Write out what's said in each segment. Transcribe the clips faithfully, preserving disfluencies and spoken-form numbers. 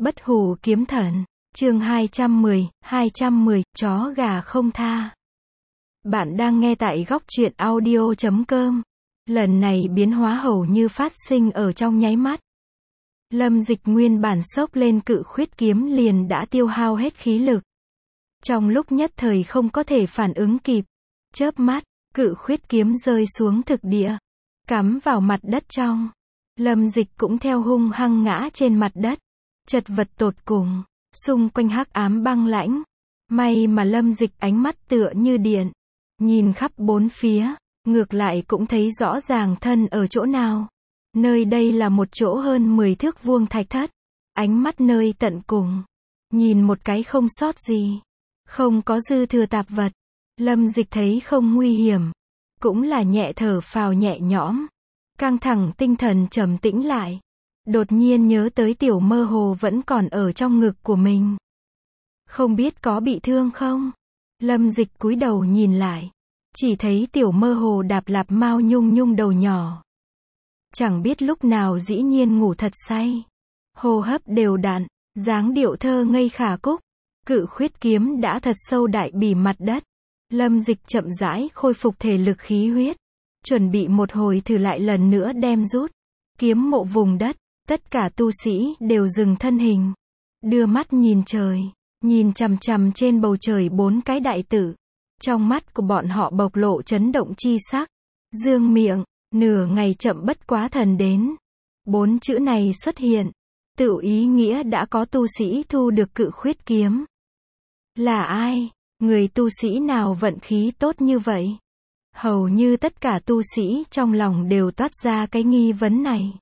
Bất hủ kiếm thần, chương hai trăm mười, hai trăm mười, chó gà không tha. Bạn đang nghe tại góc truyện audio chấm com. Lần này biến hóa hầu như phát sinh ở trong nháy mắt. Lâm Dịch nguyên bản xốc lên cự khuyết kiếm liền đã tiêu hao hết khí lực. Trong lúc nhất thời không có thể phản ứng kịp, chớp mắt, cự khuyết kiếm rơi xuống thực địa, cắm vào mặt đất trong. Lâm Dịch cũng theo hung hăng ngã trên mặt đất, chật vật tột cùng, xung quanh hắc ám băng lãnh. May mà Lâm Dịch ánh mắt tựa như điện, nhìn khắp bốn phía, ngược lại cũng thấy rõ ràng thân ở chỗ nào. Nơi đây là một chỗ hơn mười thước vuông thạch thất, ánh mắt nơi tận cùng, nhìn một cái không sót gì, không có dư thừa tạp vật. Lâm Dịch thấy không nguy hiểm, cũng là nhẹ thở phào nhẹ nhõm, căng thẳng tinh thần trầm tĩnh lại. Đột nhiên nhớ tới tiểu mơ hồ vẫn còn ở trong ngực của mình, không biết có bị thương không. Lâm Dịch cúi đầu nhìn lại, chỉ thấy tiểu mơ hồ đạp lạp mao nhung nhung đầu nhỏ, chẳng biết lúc nào dĩ nhiên ngủ thật say, hô hấp đều đặn, dáng điệu thơ ngây khả cúc. Cự khuyết kiếm đã thật sâu đại bì mặt đất. Lâm Dịch chậm rãi khôi phục thể lực khí huyết, chuẩn bị một hồi thử lại lần nữa đem rút kiếm mộ vùng đất. Tất cả tu sĩ đều dừng thân hình, đưa mắt nhìn trời, nhìn chằm chằm trên bầu trời bốn cái đại tử. Trong mắt của bọn họ bộc lộ chấn động chi sắc, dương miệng, nửa ngày chậm bất quá thần đến. Bốn chữ này xuất hiện, tự ý nghĩa đã có tu sĩ thu được cự khuyết kiếm. Là ai? Người tu sĩ nào vận khí tốt như vậy? Hầu như tất cả tu sĩ trong lòng đều toát ra cái nghi vấn này.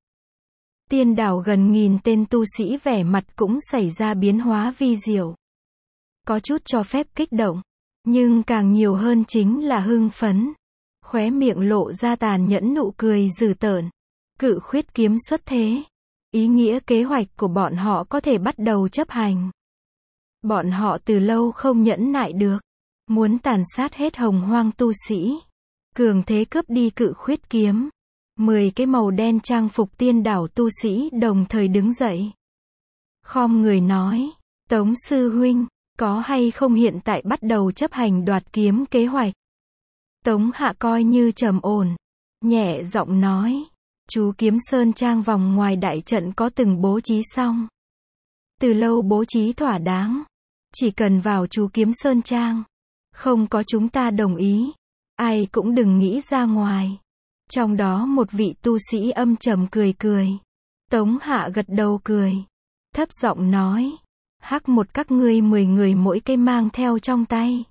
Tiên đảo gần nghìn tên tu sĩ vẻ mặt cũng xảy ra biến hóa vi diệu. Có chút cho phép kích động, nhưng càng nhiều hơn chính là hưng phấn. Khóe miệng lộ ra tàn nhẫn nụ cười dữ tợn. Cự khuyết kiếm xuất thế, ý nghĩa kế hoạch của bọn họ có thể bắt đầu chấp hành. Bọn họ từ lâu không nhẫn nại được, muốn tàn sát hết hồng hoang tu sĩ, cường thế cướp đi cự khuyết kiếm. Mười cái màu đen trang phục tiên đảo tu sĩ đồng thời đứng dậy, khom người nói: Tống sư huynh, có hay không hiện tại bắt đầu chấp hành đoạt kiếm kế hoạch? Tống Hạ coi như trầm ổn, nhẹ giọng nói: chú Kiếm Sơn Trang vòng ngoài đại trận có từng bố trí xong, từ lâu bố trí thỏa đáng, chỉ cần vào chú Kiếm Sơn Trang, không có chúng ta đồng ý, ai cũng đừng nghĩ ra ngoài. Trong đó một vị tu sĩ âm trầm cười cười. Tống Hạ gật đầu cười, thấp giọng nói: hắc một các ngươi mười người mỗi cây mang theo trong tay,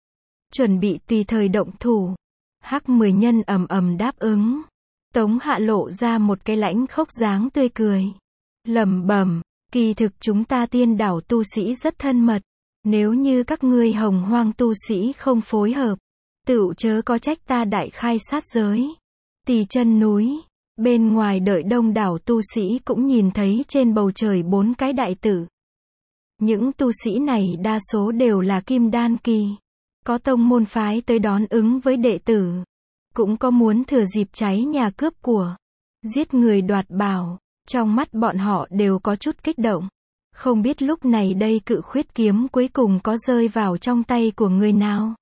chuẩn bị tùy thời động thủ. Hắc mười nhân ầm ầm đáp ứng. Tống Hạ lộ ra một cái lãnh khốc dáng tươi cười, lẩm bẩm: kỳ thực chúng ta tiên đảo tu sĩ rất thân mật, nếu như các ngươi hồng hoang tu sĩ không phối hợp, tựu chớ có trách ta đại khai sát giới. Tỳ chân núi, bên ngoài đợi đông đảo tu sĩ cũng nhìn thấy trên bầu trời bốn cái đại tử. Những tu sĩ này đa số đều là kim đan kỳ, có tông môn phái tới đón ứng với đệ tử, cũng có muốn thừa dịp cháy nhà cướp của, giết người đoạt bảo. Trong mắt bọn họ đều có chút kích động, không biết lúc này đây cự khuyết kiếm cuối cùng có rơi vào trong tay của người nào.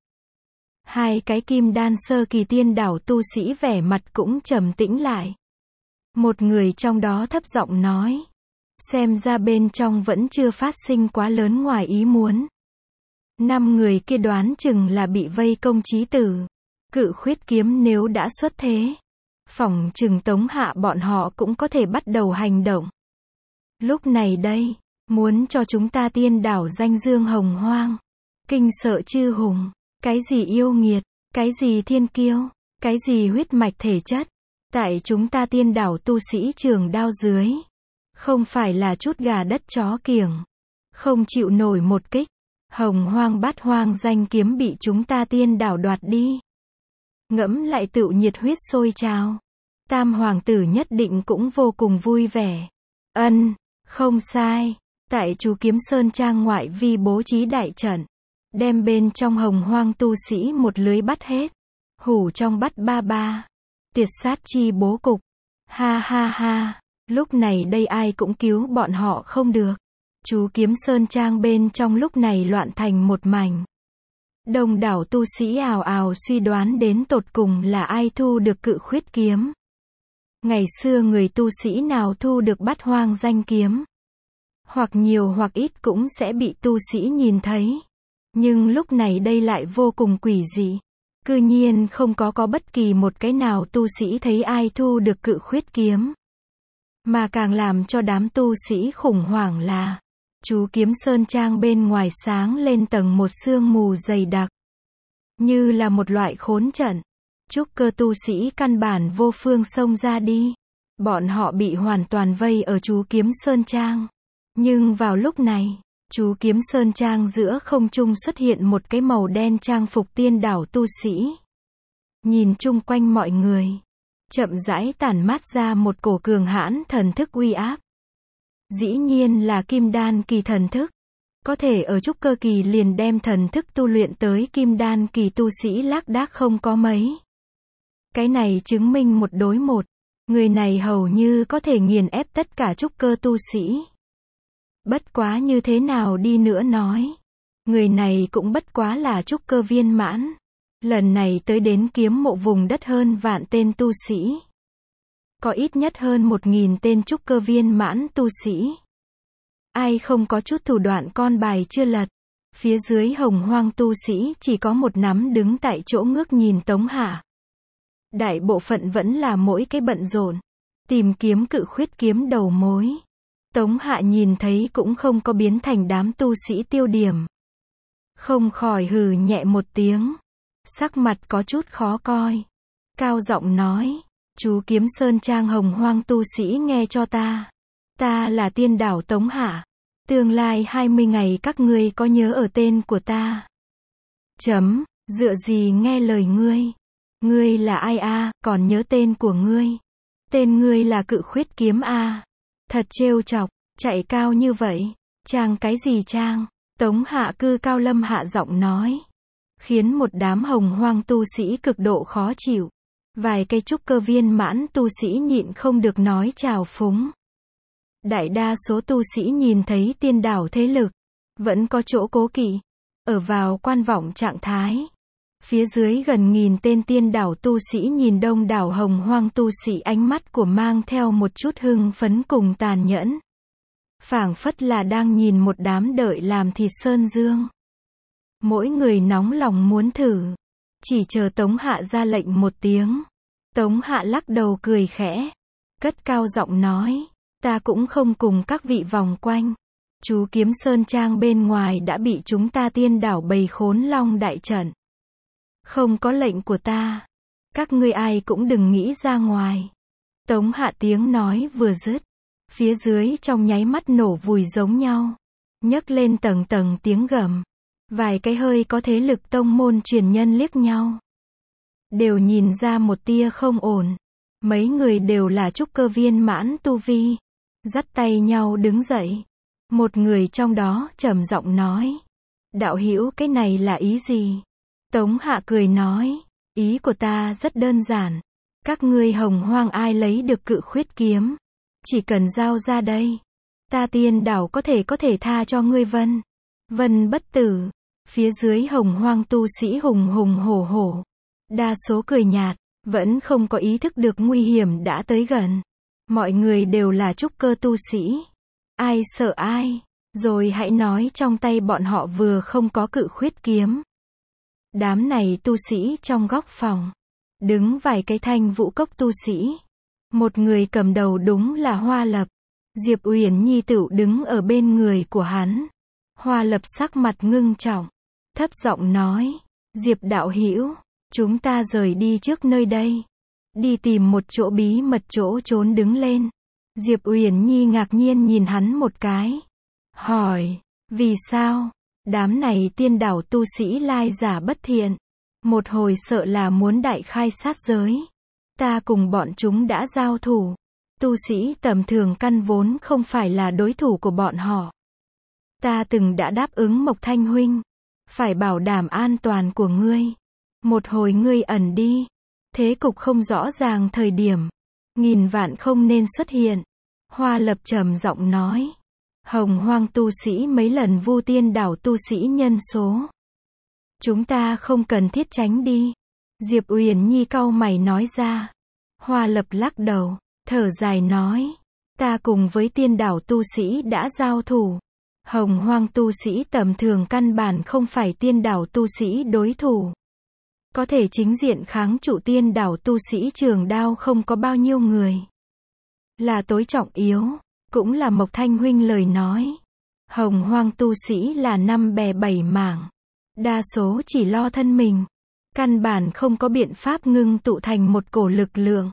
Hai cái kim đan sơ kỳ tiên đảo tu sĩ vẻ mặt cũng trầm tĩnh lại. Một người trong đó thấp giọng nói: xem ra bên trong vẫn chưa phát sinh quá lớn ngoài ý muốn. Năm người kia đoán chừng là bị vây công chí tử. Cự khuyết kiếm nếu đã xuất thế, phỏng chừng Tống Hạ bọn họ cũng có thể bắt đầu hành động. Lúc này đây, muốn cho chúng ta tiên đảo danh dương hồng hoang, kinh sợ chư hùng. Cái gì yêu nghiệt, cái gì thiên kiêu, cái gì huyết mạch thể chất, tại chúng ta tiên đảo tu sĩ trường đao dưới, không phải là chút gà đất chó kiểng, không chịu nổi một kích. Hồng hoang bát hoang danh kiếm bị chúng ta tiên đảo đoạt đi, ngẫm lại tựu nhiệt huyết sôi trào. Tam hoàng tử nhất định cũng vô cùng vui vẻ. Ân, không sai, tại chú Kiếm Sơn Trang ngoại vi bố trí đại trận, đem bên trong hồng hoang tu sĩ một lưới bắt hết, hủ trong bắt ba ba, tiệt sát chi bố cục. Ha ha ha, lúc này đây ai cũng cứu bọn họ không được. Chú Kiếm Sơn Trang bên trong lúc này loạn thành một mảnh. Đông đảo tu sĩ ào ào suy đoán đến tột cùng là ai thu được Cự Khuyết kiếm. Ngày xưa người tu sĩ nào thu được Bát Hoang danh kiếm, hoặc nhiều hoặc ít cũng sẽ bị tu sĩ nhìn thấy. Nhưng lúc này đây lại vô cùng quỷ dị. Cư nhiên không có có bất kỳ một cái nào tu sĩ thấy ai thu được Cự Khuyết kiếm. Mà càng làm cho đám tu sĩ khủng hoảng là, chú Kiếm Sơn Trang bên ngoài sáng lên tầng một sương mù dày đặc. Như là một loại khốn trận. Trúc cơ tu sĩ căn bản vô phương xông ra đi. Bọn họ bị hoàn toàn vây ở chú Kiếm Sơn Trang. Nhưng vào lúc này, chú Kiếm Sơn Trang giữa không trung xuất hiện một cái màu đen trang phục tiên đảo tu sĩ. Nhìn chung quanh mọi người, chậm rãi tản mát ra một cổ cường hãn thần thức uy áp. Dĩ nhiên là kim đan kỳ thần thức. Có thể ở trúc cơ kỳ liền đem thần thức tu luyện tới kim đan kỳ tu sĩ lác đác không có mấy. Cái này chứng minh một đối một. Người này hầu như có thể nghiền ép tất cả trúc cơ tu sĩ. Bất quá như thế nào đi nữa nói, người này cũng bất quá là trúc cơ viên mãn. Lần này tới đến kiếm mộ vùng đất hơn vạn tên tu sĩ. Có ít nhất hơn một nghìn tên trúc cơ viên mãn tu sĩ. Ai không có chút thủ đoạn con bài chưa lật. Phía dưới hồng hoang tu sĩ chỉ có một nắm đứng tại chỗ ngước nhìn Tống Hạ. Đại bộ phận vẫn là mỗi cái bận rộn, tìm kiếm Cự Khuyết kiếm đầu mối. Tống Hạ nhìn thấy cũng không có biến thành đám tu sĩ tiêu điểm. Không khỏi hừ nhẹ một tiếng. Sắc mặt có chút khó coi. Cao giọng nói, chú Kiếm Sơn Trang hồng hoang tu sĩ nghe cho ta. Ta là tiên đảo Tống Hạ. Tương lai hai mươi ngày các ngươi có nhớ ở tên của ta? Chấm, dựa gì nghe lời ngươi? Ngươi là ai a, còn nhớ tên của ngươi? Tên ngươi là Cự Khuyết kiếm a. Thật trêu chọc, chạy cao như vậy. Trang cái gì trang? Tống Hạ cư cao lâm hạ giọng nói. Khiến một đám hồng hoang tu sĩ cực độ khó chịu. Vài cây trúc cơ viên mãn tu sĩ nhịn không được nói chào phúng. Đại đa số tu sĩ nhìn thấy tiên đảo thế lực, vẫn có chỗ cố kỵ, ở vào quan vọng trạng thái. Phía dưới gần nghìn tên tiên đảo tu sĩ nhìn đông đảo hồng hoang tu sĩ ánh mắt của mang theo một chút hưng phấn cùng tàn nhẫn. Phảng phất là đang nhìn một đám đợi làm thịt sơn dương. Mỗi người nóng lòng muốn thử. Chỉ chờ Tống Hạ ra lệnh một tiếng. Tống Hạ lắc đầu cười khẽ. Cất cao giọng nói. Ta cũng không cùng các vị vòng quanh. Chú Kiếm Sơn Trang bên ngoài đã bị chúng ta tiên đảo bầy khốn long đại trận. Không có lệnh của ta. Các ngươi ai cũng đừng nghĩ ra ngoài. Tống Hạ tiếng nói vừa dứt. Phía dưới trong nháy mắt nổ vùi giống nhau. Nhấc lên tầng tầng tiếng gầm. Vài cái hơi có thế lực tông môn truyền nhân liếc nhau. Đều nhìn ra một tia không ổn. Mấy người đều là trúc cơ viên mãn tu vi. Dắt tay nhau đứng dậy. Một người trong đó trầm giọng nói. Đạo hữu cái này là ý gì? Tống Hạ cười nói. Ý của ta rất đơn giản. Các ngươi hồng hoang ai lấy được Cự Khuyết kiếm. Chỉ cần giao ra đây. Ta tiên đảo có thể có thể tha cho ngươi vân. Vân bất tử. Phía dưới hồng hoang tu sĩ hùng hùng hổ hổ. Đa số cười nhạt. Vẫn không có ý thức được nguy hiểm đã tới gần. Mọi người đều là trúc cơ tu sĩ. Ai sợ ai. Rồi hãy nói trong tay bọn họ vừa không có Cự Khuyết kiếm. Đám này tu sĩ trong góc phòng. Đứng vài cái thanh vũ cốc tu sĩ. Một người cầm đầu đúng là Hoa Lập. Diệp Uyển Nhi tựu đứng ở bên người của hắn. Hoa Lập sắc mặt ngưng trọng. Thấp giọng nói. Diệp đạo hữu, chúng ta rời đi trước nơi đây. Đi tìm một chỗ bí mật chỗ trốn đứng lên. Diệp Uyển Nhi ngạc nhiên nhìn hắn một cái. Hỏi, vì sao? Đám này tiên đảo tu sĩ lai giả bất thiện. Một hồi sợ là muốn đại khai sát giới. Ta cùng bọn chúng đã giao thủ. Tu sĩ tầm thường căn vốn không phải là đối thủ của bọn họ. Ta từng đã đáp ứng Mộc Thanh huynh. Phải bảo đảm an toàn của ngươi. Một hồi ngươi ẩn đi. Thế cục không rõ ràng thời điểm. Nghìn vạn không nên xuất hiện. Hoa Lập trầm giọng nói. Hồng Hoang tu sĩ mấy lần vu tiên đảo tu sĩ nhân số. Chúng ta không cần thiết tránh đi. Diệp Uyển Nhi cau mày nói ra. Hoa Lập lắc đầu, thở dài nói. Ta cùng với tiên đảo tu sĩ đã giao thủ. Hồng Hoang tu sĩ tầm thường căn bản không phải tiên đảo tu sĩ đối thủ. Có thể chính diện kháng trụ tiên đảo tu sĩ Trường Đao không có bao nhiêu người. Là tối trọng yếu, cũng là Mộc Thanh huynh lời nói. Hồng Hoang tu sĩ là năm bè bảy mảng. Đa số chỉ lo thân mình. Căn bản không có biện pháp ngưng tụ thành một cổ lực lượng.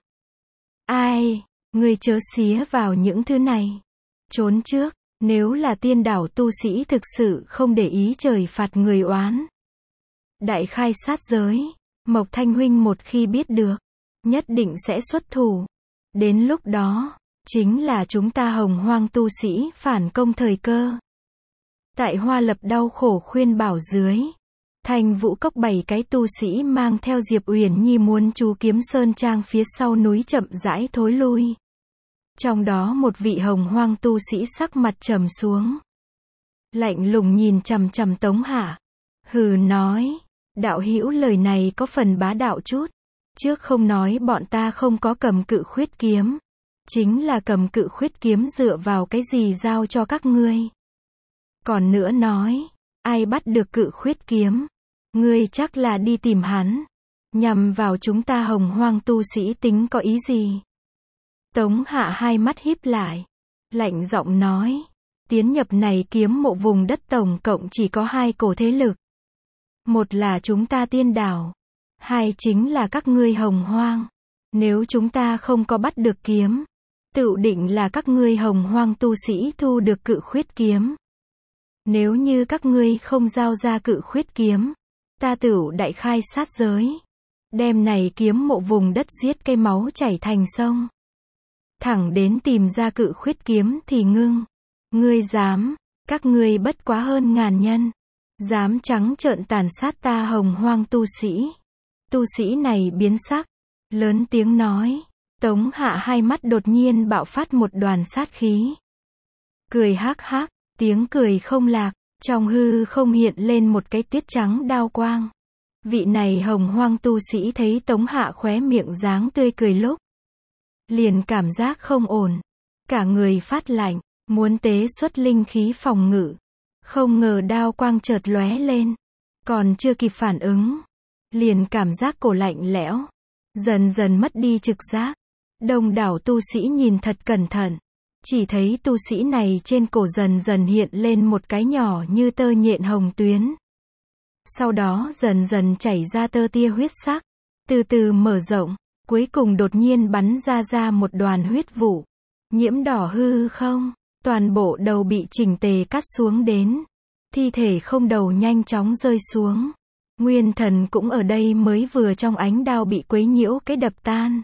Ai, người chớ xía vào những thứ này. Trốn trước, nếu là tiên đảo tu sĩ thực sự không để ý trời phạt người oán. Đại khai sát giới, Mộc Thanh huynh một khi biết được, nhất định sẽ xuất thủ. Đến lúc đó, chính là chúng ta Hồng Hoang tu sĩ phản công thời cơ. Tại Hoa Lập đau khổ khuyên bảo dưới, Thanh Vũ Cốc bảy cái tu sĩ mang theo Diệp Uyển Nhi muốn chú Kiếm Sơn Trang phía sau núi chậm rãi thối lui. Trong đó một vị Hồng Hoang tu sĩ sắc mặt trầm xuống. Lạnh lùng nhìn chằm chằm Tống Hạ. Hừ nói, đạo hữu lời này có phần bá đạo chút. Trước không nói bọn ta không có cầm cự khuyết kiếm. Chính là cầm cự khuyết kiếm dựa vào cái gì giao cho các ngươi. Còn nữa nói, ai bắt được cự khuyết kiếm? Ngươi chắc là đi tìm hắn. Nhằm vào chúng ta Hồng Hoang tu sĩ tính có ý gì? Tống Hạ hai mắt híp lại. Lạnh giọng nói. Tiến nhập này kiếm mộ vùng đất tổng cộng chỉ có hai cổ thế lực. Một là chúng ta tiên đảo. Hai chính là các ngươi Hồng Hoang. Nếu chúng ta không có bắt được kiếm, tự định là các ngươi Hồng Hoang tu sĩ thu được cự khuyết kiếm. Nếu như các ngươi không giao ra cự khuyết kiếm, ta tửu đại khai sát giới. Đem này kiếm mộ vùng đất giết cây máu chảy thành sông. Thẳng đến tìm ra cự khuyết kiếm thì ngưng. Ngươi dám, các ngươi bất quá hơn ngàn nhân. Dám trắng trợn tàn sát ta Hồng Hoang tu sĩ. Tu sĩ này biến sắc. Lớn tiếng nói. Tống Hạ hai mắt đột nhiên bạo phát một đoàn sát khí. Cười hắc hắc, tiếng cười không lạc. Trong hư không hiện lên một cái tuyết trắng đao quang. Vị này Hồng Hoang tu sĩ thấy Tống Hạ khóe miệng dáng tươi cười lúc. Liền cảm giác không ổn. Cả người phát lạnh, muốn tế xuất linh khí phòng ngự. Không ngờ đao quang chợt lóe lên. Còn chưa kịp phản ứng. Liền cảm giác cổ lạnh lẽo. Dần dần mất đi trực giác. Đông đảo tu sĩ nhìn thật cẩn thận. Chỉ thấy tu sĩ này trên cổ dần dần hiện lên một cái nhỏ như tơ nhện hồng tuyến. Sau đó dần dần chảy ra tơ tia huyết sắc. Từ từ mở rộng. Cuối cùng đột nhiên bắn ra ra một đoàn huyết vụ. Nhiễm đỏ hư không. Toàn bộ đầu bị chỉnh tề cắt xuống đến. Thi thể không đầu nhanh chóng rơi xuống. Nguyên thần cũng ở đây mới vừa trong ánh đao bị quấy nhiễu cái đập tan.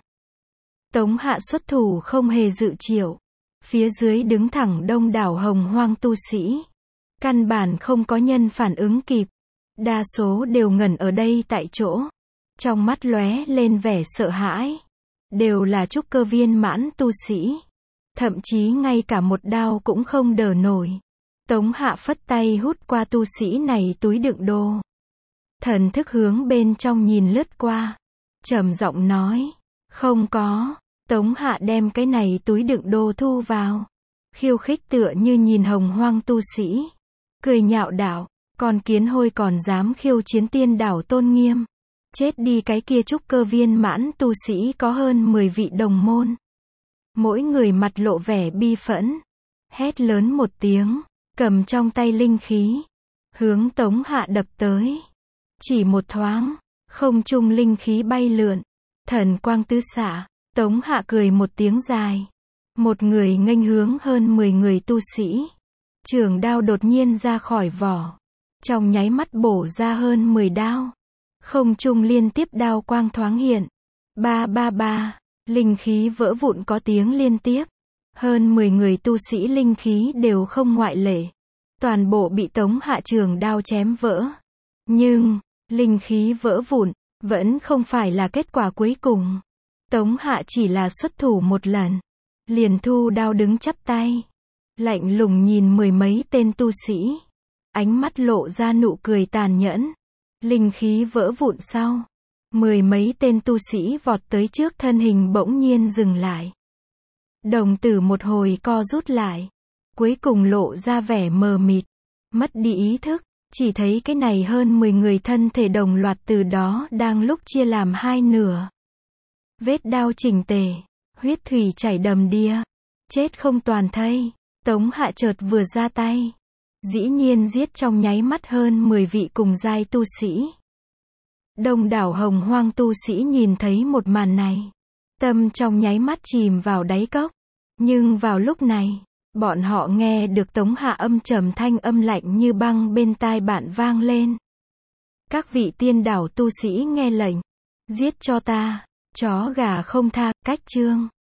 Tống Hạ xuất thủ không hề dự triệu. Phía dưới đứng thẳng đông đảo Hồng Hoang tu sĩ. Căn bản không có nhân phản ứng kịp. Đa số đều ngẩn ở đây tại chỗ. Trong mắt lóe lên vẻ sợ hãi. Đều là trúc cơ viên mãn tu sĩ. Thậm chí ngay cả một đao cũng không đỡ nổi. Tống Hạ phất tay hút qua tu sĩ này túi đựng đồ. Thần thức hướng bên trong nhìn lướt qua. Trầm giọng nói. Không có. Tống Hạ đem cái này túi đựng đồ thu vào. Khiêu khích tựa như nhìn Hồng Hoang tu sĩ. Cười nhạo đạo. Con kiến hôi còn dám khiêu chiến tiên đảo tôn nghiêm. Chết đi cái kia trúc cơ viên mãn tu sĩ có hơn mười vị đồng môn. Mỗi người mặt lộ vẻ bi phẫn. Hét lớn một tiếng. Cầm trong tay linh khí. Hướng Tống Hạ đập tới. Chỉ một thoáng. Không trung linh khí bay lượn. Thần quang tứ xạ. Tống Hạ cười một tiếng dài. Một người nghênh hướng hơn mười người tu sĩ. Trường đao đột nhiên ra khỏi vỏ. Trong nháy mắt bổ ra hơn mười đao. Không trung liên tiếp đao quang thoáng hiện. Ba ba ba. Linh khí vỡ vụn có tiếng liên tiếp. Hơn mười người tu sĩ linh khí đều không ngoại lệ. Toàn bộ bị Tống Hạ trường đao chém vỡ. Nhưng, linh khí vỡ vụn, vẫn không phải là kết quả cuối cùng. Tống Hạ chỉ là xuất thủ một lần. Liền thu đao đứng chắp tay. lạnh lùng nhìn mười mấy tên tu sĩ. Ánh mắt lộ ra nụ cười tàn nhẫn. Linh khí vỡ vụn sau. Mười mấy tên tu sĩ vọt tới trước thân hình bỗng nhiên dừng lại. Đồng tử một hồi co rút lại. Cuối cùng lộ ra vẻ mờ mịt. Mất đi ý thức. Chỉ thấy cái này hơn mười người thân thể đồng loạt từ đó đang lúc chia làm hai nửa. Vết đao chỉnh tề. Huyết thủy chảy đầm đìa. Chết không toàn thây. Tống Hạ chợt vừa ra tay. Dĩ nhiên giết trong nháy mắt hơn mười vị cùng giai tu sĩ. Đông đảo hồng hoang tu sĩ nhìn thấy một màn này. Tâm trong nháy mắt chìm vào đáy cốc. Nhưng vào lúc này, bọn họ nghe được Tống Hạ âm trầm thanh âm lạnh như băng bên tai bạn vang lên. Các vị tiên đảo tu sĩ nghe lệnh. Giết cho ta. Chó gà không tha. Cách chương.